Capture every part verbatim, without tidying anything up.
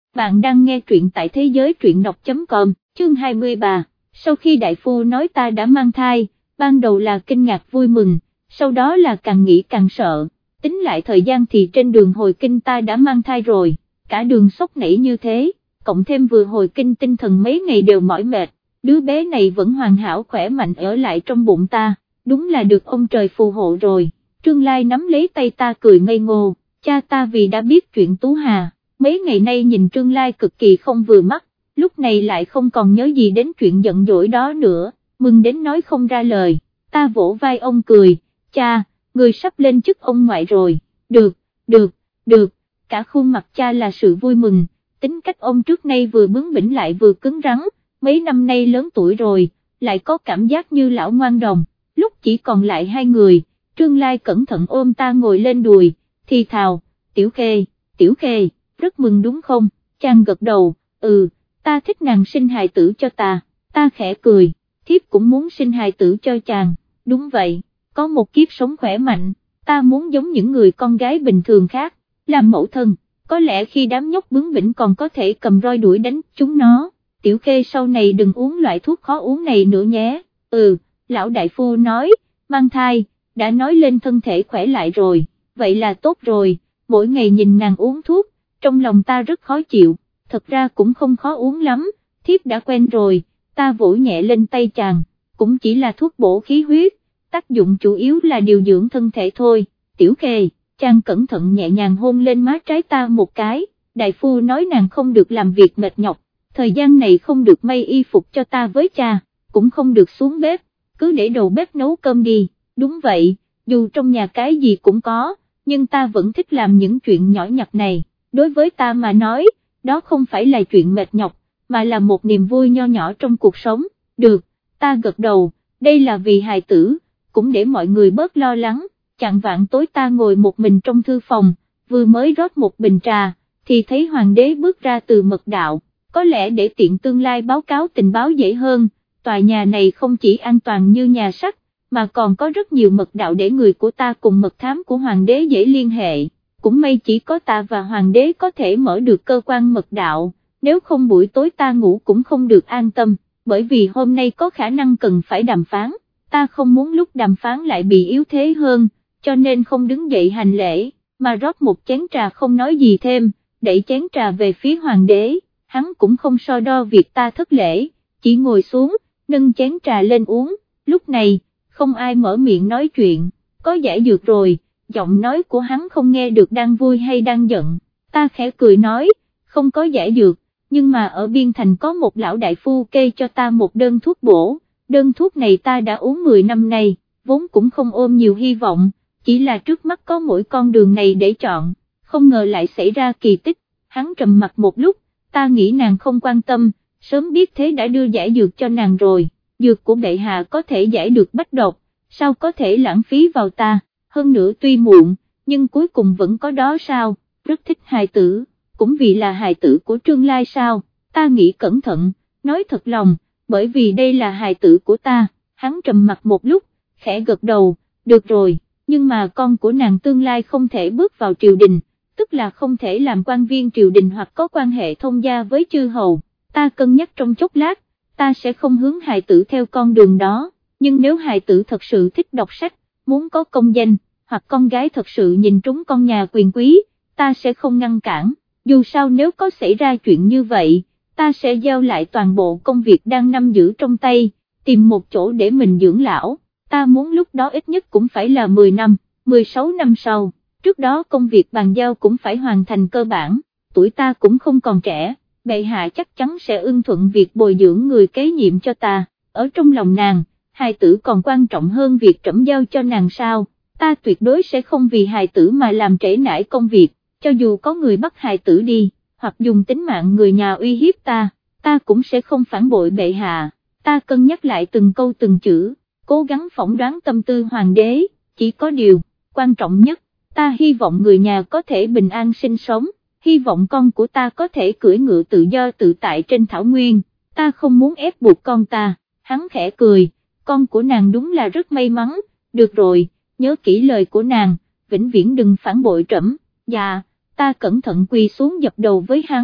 bạn đang nghe truyện tại thế giới truyện đọc chấm com, chương hai mươi ba, sau khi đại phu nói ta đã mang thai, ban đầu là kinh ngạc vui mừng, sau đó là càng nghĩ càng sợ, tính lại thời gian thì trên đường hồi kinh ta đã mang thai rồi, cả đường sốc nảy như thế, cộng thêm vừa hồi kinh tinh thần mấy ngày đều mỏi mệt, đứa bé này vẫn hoàn hảo khỏe mạnh ở lại trong bụng ta, đúng là được ông trời phù hộ rồi. Trương Lai nắm lấy tay ta cười ngây ngô, cha ta vì đã biết chuyện Tú Hà, mấy ngày nay nhìn Trương Lai cực kỳ không vừa mắt, lúc này lại không còn nhớ gì đến chuyện giận dỗi đó nữa, mừng đến nói không ra lời, ta vỗ vai ông cười, cha, người sắp lên chức ông ngoại rồi, được, được, được, cả khuôn mặt cha là sự vui mừng, tính cách ông trước nay vừa bướng bỉnh lại vừa cứng rắn, mấy năm nay lớn tuổi rồi, lại có cảm giác như lão ngoan đồng, lúc chỉ còn lại hai người. Trương Lai cẩn thận ôm ta ngồi lên đùi, thì thào, Tiểu Khê, Tiểu Khê, rất mừng đúng không, chàng gật đầu, ừ, ta thích nàng sinh hài tử cho ta, ta khẽ cười, thiếp cũng muốn sinh hài tử cho chàng, đúng vậy, có một kiếp sống khỏe mạnh, ta muốn giống những người con gái bình thường khác, làm mẫu thân, có lẽ khi đám nhóc bướng bỉnh còn có thể cầm roi đuổi đánh chúng nó, Tiểu Khê sau này đừng uống loại thuốc khó uống này nữa nhé, ừ, lão đại phu nói, mang thai, đã nói lên thân thể khỏe lại rồi, vậy là tốt rồi, mỗi ngày nhìn nàng uống thuốc, trong lòng ta rất khó chịu, thật ra cũng không khó uống lắm, thiếp đã quen rồi, ta vỗ nhẹ lên tay chàng, cũng chỉ là thuốc bổ khí huyết, tác dụng chủ yếu là điều dưỡng thân thể thôi, Tiểu Khê, chàng cẩn thận nhẹ nhàng hôn lên má trái ta một cái, đại phu nói nàng không được làm việc mệt nhọc, thời gian này không được may y phục cho ta với cha, cũng không được xuống bếp, cứ để đầu bếp nấu cơm đi. Đúng vậy, dù trong nhà cái gì cũng có, nhưng ta vẫn thích làm những chuyện nhỏ nhặt này, đối với ta mà nói, đó không phải là chuyện mệt nhọc, mà là một niềm vui nho nhỏ trong cuộc sống, được, ta gật đầu, đây là vì hài tử, cũng để mọi người bớt lo lắng, chạng vạng tối ta ngồi một mình trong thư phòng, vừa mới rót một bình trà, thì thấy hoàng đế bước ra từ mật đạo, có lẽ để tiện tương lai báo cáo tình báo dễ hơn, tòa nhà này không chỉ an toàn như nhà sắt, mà còn có rất nhiều mật đạo để người của ta cùng mật thám của hoàng đế dễ liên hệ, cũng may chỉ có ta và hoàng đế có thể mở được cơ quan mật đạo, nếu không buổi tối ta ngủ cũng không được an tâm, bởi vì hôm nay có khả năng cần phải đàm phán, ta không muốn lúc đàm phán lại bị yếu thế hơn, cho nên không đứng dậy hành lễ, mà rót một chén trà không nói gì thêm, đẩy chén trà về phía hoàng đế, hắn cũng không so đo việc ta thất lễ, chỉ ngồi xuống, nâng chén trà lên uống, lúc này, không ai mở miệng nói chuyện, có giải dược rồi, giọng nói của hắn không nghe được đang vui hay đang giận, ta khẽ cười nói, không có giải dược, nhưng mà ở Biên Thành có một lão đại phu kê cho ta một đơn thuốc bổ, đơn thuốc này ta đã uống mười năm nay, vốn cũng không ôm nhiều hy vọng, chỉ là trước mắt có mỗi con đường này để chọn, không ngờ lại xảy ra kỳ tích, hắn trầm mặt một lúc, ta nghĩ nàng không quan tâm, sớm biết thế đã đưa giải dược cho nàng rồi. Dược của bệ hạ có thể giải được bách độc, sao có thể lãng phí vào ta, hơn nữa tuy muộn, nhưng cuối cùng vẫn có đó sao, rất thích hài tử, cũng vì là hài tử của Trương Lai sao, ta nghĩ cẩn thận, nói thật lòng, bởi vì đây là hài tử của ta, hắn trầm mặt một lúc, khẽ gật đầu, được rồi, nhưng mà con của nàng tương lai không thể bước vào triều đình, tức là không thể làm quan viên triều đình hoặc có quan hệ thông gia với chư hầu, ta cân nhắc trong chốc lát, ta sẽ không hướng hài tử theo con đường đó, nhưng nếu hài tử thật sự thích đọc sách, muốn có công danh, hoặc con gái thật sự nhìn trúng con nhà quyền quý, ta sẽ không ngăn cản, dù sao nếu có xảy ra chuyện như vậy, ta sẽ giao lại toàn bộ công việc đang nắm giữ trong tay, tìm một chỗ để mình dưỡng lão, ta muốn lúc đó ít nhất cũng phải là mười năm, mười sáu năm sau, trước đó công việc bàn giao cũng phải hoàn thành cơ bản, tuổi ta cũng không còn trẻ. Bệ hạ chắc chắn sẽ ưng thuận việc bồi dưỡng người kế nhiệm cho ta, ở trong lòng nàng, hài tử còn quan trọng hơn việc trẫm giao cho nàng sao, ta tuyệt đối sẽ không vì hài tử mà làm trễ nải công việc, cho dù có người bắt hài tử đi, hoặc dùng tính mạng người nhà uy hiếp ta, ta cũng sẽ không phản bội bệ hạ, ta cân nhắc lại từng câu từng chữ, cố gắng phỏng đoán tâm tư hoàng đế, chỉ có điều, quan trọng nhất, ta hy vọng người nhà có thể bình an sinh sống. Hy vọng con của ta có thể cưỡi ngựa tự do tự tại trên thảo nguyên, ta không muốn ép buộc con ta, hắn khẽ cười, con của nàng đúng là rất may mắn, được rồi, nhớ kỹ lời của nàng, vĩnh viễn đừng phản bội trẫm, dạ, ta cẩn thận quỳ xuống dập đầu với hắn,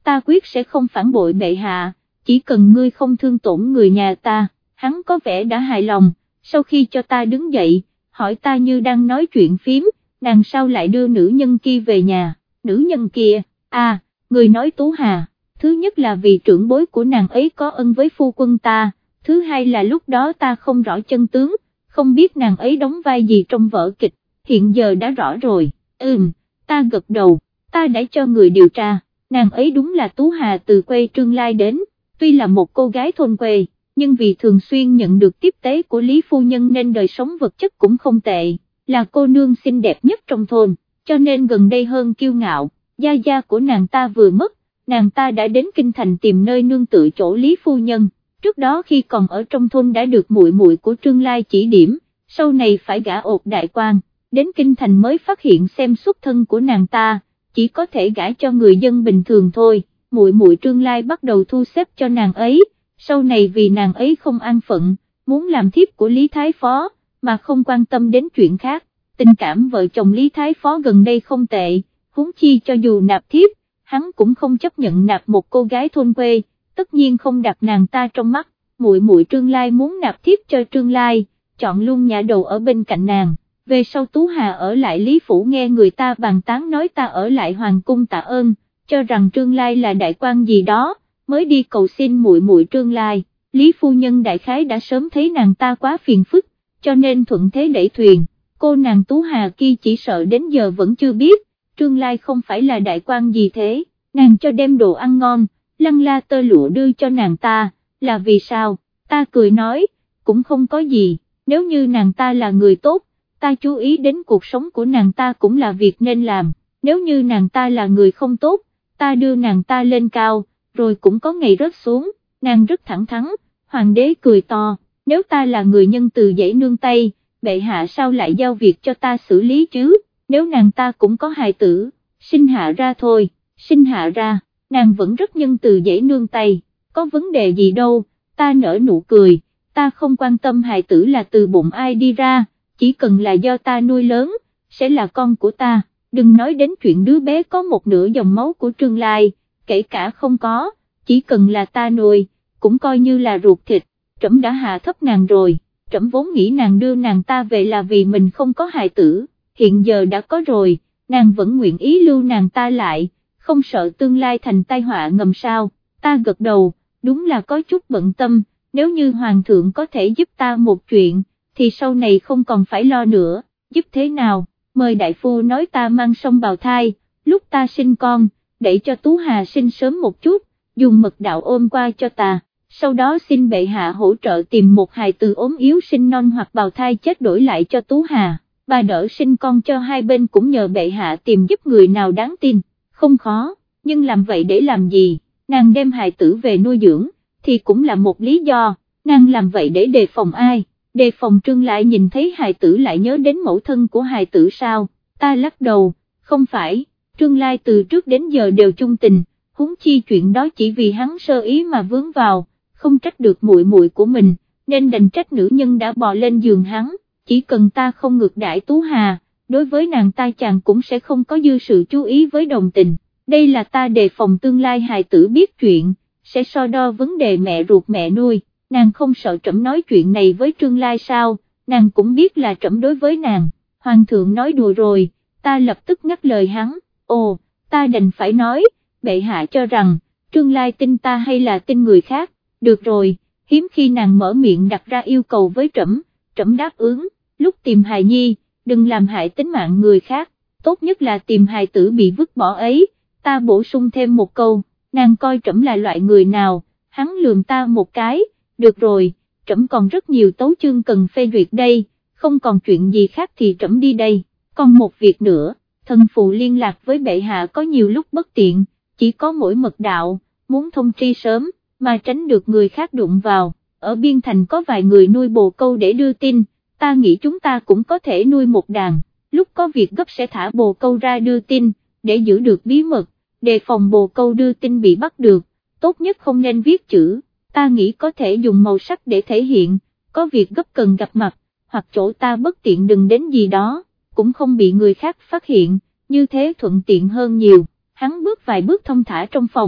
ta quyết sẽ không phản bội bệ hạ, chỉ cần ngươi không thương tổn người nhà ta. Hắn có vẻ đã hài lòng, sau khi cho ta đứng dậy, hỏi ta như đang nói chuyện phím, nàng sao lại đưa nữ nhân kia về nhà. Nữ nhân kia, à, người nói Tú Hà, thứ nhất là vì trưởng bối của nàng ấy có ân với phu quân ta, thứ hai là lúc đó ta không rõ chân tướng, không biết nàng ấy đóng vai gì trong vở kịch, hiện giờ đã rõ rồi. Ừm, ta gật đầu, ta đã cho người điều tra, nàng ấy đúng là Tú Hà từ quê Trương Lai đến, tuy là một cô gái thôn quê, nhưng vì thường xuyên nhận được tiếp tế của Lý Phu Nhân nên đời sống vật chất cũng không tệ, là cô nương xinh đẹp nhất trong thôn, cho nên gần đây hơn kiêu ngạo, gia gia của nàng ta vừa mất, nàng ta đã đến kinh thành tìm nơi nương tựa chỗ Lý Phu Nhân, trước đó khi còn ở trong thôn đã được muội muội của Trương Lai chỉ điểm, sau này phải gả ột đại quan, đến kinh thành mới phát hiện xem xuất thân của nàng ta, chỉ có thể gả cho người dân bình thường thôi, muội muội Trương Lai bắt đầu thu xếp cho nàng ấy, sau này vì nàng ấy không an phận, muốn làm thiếp của Lý Thái Phó, mà không quan tâm đến chuyện khác, tình cảm vợ chồng Lý Thái Phó gần đây không tệ, huống chi cho dù nạp thiếp, hắn cũng không chấp nhận nạp một cô gái thôn quê, tất nhiên không đặt nàng ta trong mắt, muội muội Trương Lai muốn nạp thiếp cho Trương Lai, chọn luôn nhà đầu ở bên cạnh nàng. Về sau Tú Hà ở lại Lý Phủ nghe người ta bàn tán nói ta ở lại Hoàng cung tạ ơn, cho rằng Trương Lai là đại quan gì đó, mới đi cầu xin muội muội Trương Lai, Lý Phu Nhân đại khái đã sớm thấy nàng ta quá phiền phức, cho nên thuận thế đẩy thuyền, cô nàng Tú Hà kia chỉ sợ đến giờ vẫn chưa biết, Trương Lai không phải là đại quan gì thế, nàng cho đem đồ ăn ngon, lăng la tơ lụa đưa cho nàng ta, là vì sao, ta cười nói, cũng không có gì, nếu như nàng ta là người tốt, ta chú ý đến cuộc sống của nàng ta cũng là việc nên làm, nếu như nàng ta là người không tốt, ta đưa nàng ta lên cao, rồi cũng có ngày rớt xuống, nàng rất thẳng thắn, hoàng đế cười to, nếu ta là người nhân từ dãy nương tay, bệ hạ sao lại giao việc cho ta xử lý chứ, nếu nàng ta cũng có hài tử, sinh hạ ra thôi, sinh hạ ra, nàng vẫn rất nhân từ dãy nương tay, có vấn đề gì đâu, ta nở nụ cười, ta không quan tâm hài tử là từ bụng ai đi ra, chỉ cần là do ta nuôi lớn, sẽ là con của ta, đừng nói đến chuyện đứa bé có một nửa dòng máu của Trương Lai, kể cả không có, chỉ cần là ta nuôi, cũng coi như là ruột thịt, trẫm đã hạ thấp nàng rồi, trẫm vốn nghĩ nàng đưa nàng ta về là vì mình không có hài tử, hiện giờ đã có rồi, nàng vẫn nguyện ý lưu nàng ta lại, không sợ tương lai thành tai họa ngầm sao, ta gật đầu, đúng là có chút bận tâm, nếu như hoàng thượng có thể giúp ta một chuyện, thì sau này không còn phải lo nữa, giúp thế nào, mời đại phu nói ta mang song bào thai, lúc ta sinh con, để cho Tú Hà sinh sớm một chút, dùng mật đạo ôm qua cho ta, sau đó xin bệ hạ hỗ trợ tìm một hài tử ốm yếu sinh non hoặc bào thai chết đổi lại cho Tú Hà, bà đỡ sinh con cho hai bên cũng nhờ bệ hạ tìm giúp người nào đáng tin, không khó, nhưng làm vậy để làm gì, nàng đem hài tử về nuôi dưỡng, thì cũng là một lý do, nàng làm vậy để đề phòng ai? Đề phòng Trương lại nhìn thấy hài tử lại nhớ đến mẫu thân của hài tử sao, ta lắc đầu, không phải, Trương Lai từ trước đến giờ đều chung tình, huống chi chuyện đó chỉ vì hắn sơ ý mà vướng vào, không trách được muội muội của mình, nên đành trách nữ nhân đã bò lên giường hắn, chỉ cần ta không ngược đãi Tú Hà, đối với nàng ta chàng cũng sẽ không có dư sự chú ý với đồng tình, đây là ta đề phòng tương lai hài tử biết chuyện, sẽ so đo vấn đề mẹ ruột mẹ nuôi. Nàng không sợ trẫm nói chuyện này với Trương Lai sao, nàng cũng biết là trẫm đối với nàng, hoàng thượng nói đùa rồi, ta lập tức ngắt lời hắn, ồ, ta đành phải nói, bệ hạ cho rằng, Trương Lai tin ta hay là tin người khác, được rồi, hiếm khi nàng mở miệng đặt ra yêu cầu với trẫm, trẫm đáp ứng, lúc tìm hài nhi, đừng làm hại tính mạng người khác, tốt nhất là tìm hài tử bị vứt bỏ ấy, ta bổ sung thêm một câu, nàng coi trẫm là loại người nào, hắn lườm ta một cái, được rồi, trẫm còn rất nhiều tấu chương cần phê duyệt đây, không còn chuyện gì khác thì trẫm đi đây, còn một việc nữa, thần phụ liên lạc với bệ hạ có nhiều lúc bất tiện, chỉ có mỗi mật đạo, muốn thông tri sớm, mà tránh được người khác đụng vào, ở biên thành có vài người nuôi bồ câu để đưa tin, ta nghĩ chúng ta cũng có thể nuôi một đàn, lúc có việc gấp sẽ thả bồ câu ra đưa tin, để giữ được bí mật, đề phòng bồ câu đưa tin bị bắt được, tốt nhất không nên viết chữ. Ta nghĩ có thể dùng màu sắc để thể hiện, có việc gấp cần gặp mặt, hoặc chỗ ta bất tiện đừng đến gì đó, cũng không bị người khác phát hiện, như thế thuận tiện hơn nhiều, hắn bước vài bước thông thả trong phòng,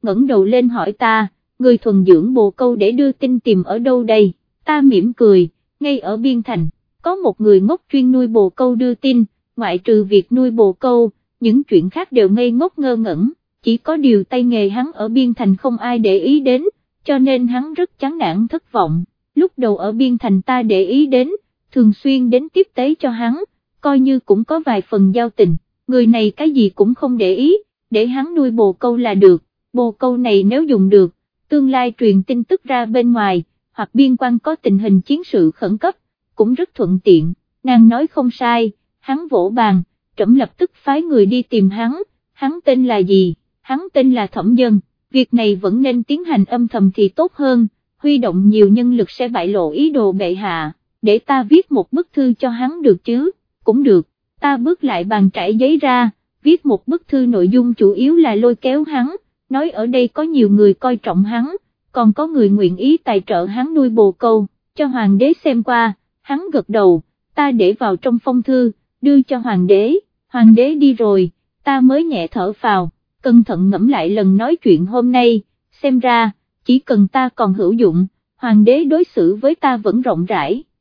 ngẩng đầu lên hỏi ta, người thuần dưỡng bồ câu để đưa tin tìm ở đâu đây, ta mỉm cười, ngay ở Biên Thành, có một người ngốc chuyên nuôi bồ câu đưa tin, ngoại trừ việc nuôi bồ câu, những chuyện khác đều ngây ngốc ngơ ngẩn, chỉ có điều tay nghề hắn ở Biên Thành không ai để ý đến, cho nên hắn rất chán nản thất vọng, lúc đầu ở Biên Thành ta để ý đến, thường xuyên đến tiếp tế cho hắn, coi như cũng có vài phần giao tình, người này cái gì cũng không để ý, để hắn nuôi bồ câu là được, bồ câu này nếu dùng được, tương lai truyền tin tức ra bên ngoài, hoặc biên quan có tình hình chiến sự khẩn cấp, cũng rất thuận tiện, nàng nói không sai, hắn vỗ bàn, trẫm lập tức phái người đi tìm hắn, hắn tên là gì, hắn tên là Thẩm Dân, việc này vẫn nên tiến hành âm thầm thì tốt hơn, huy động nhiều nhân lực sẽ bại lộ ý đồ bệ hạ, để ta viết một bức thư cho hắn được chứ, cũng được, ta bước lại bàn trải giấy ra, viết một bức thư nội dung chủ yếu là lôi kéo hắn, nói ở đây có nhiều người coi trọng hắn, còn có người nguyện ý tài trợ hắn nuôi bồ câu, cho hoàng đế xem qua, hắn gật đầu, ta để vào trong phong thư, đưa cho hoàng đế, hoàng đế đi rồi, ta mới nhẹ thở phào, cẩn thận ngẫm lại lần nói chuyện hôm nay, xem ra, chỉ cần ta còn hữu dụng, hoàng đế đối xử với ta vẫn rộng rãi.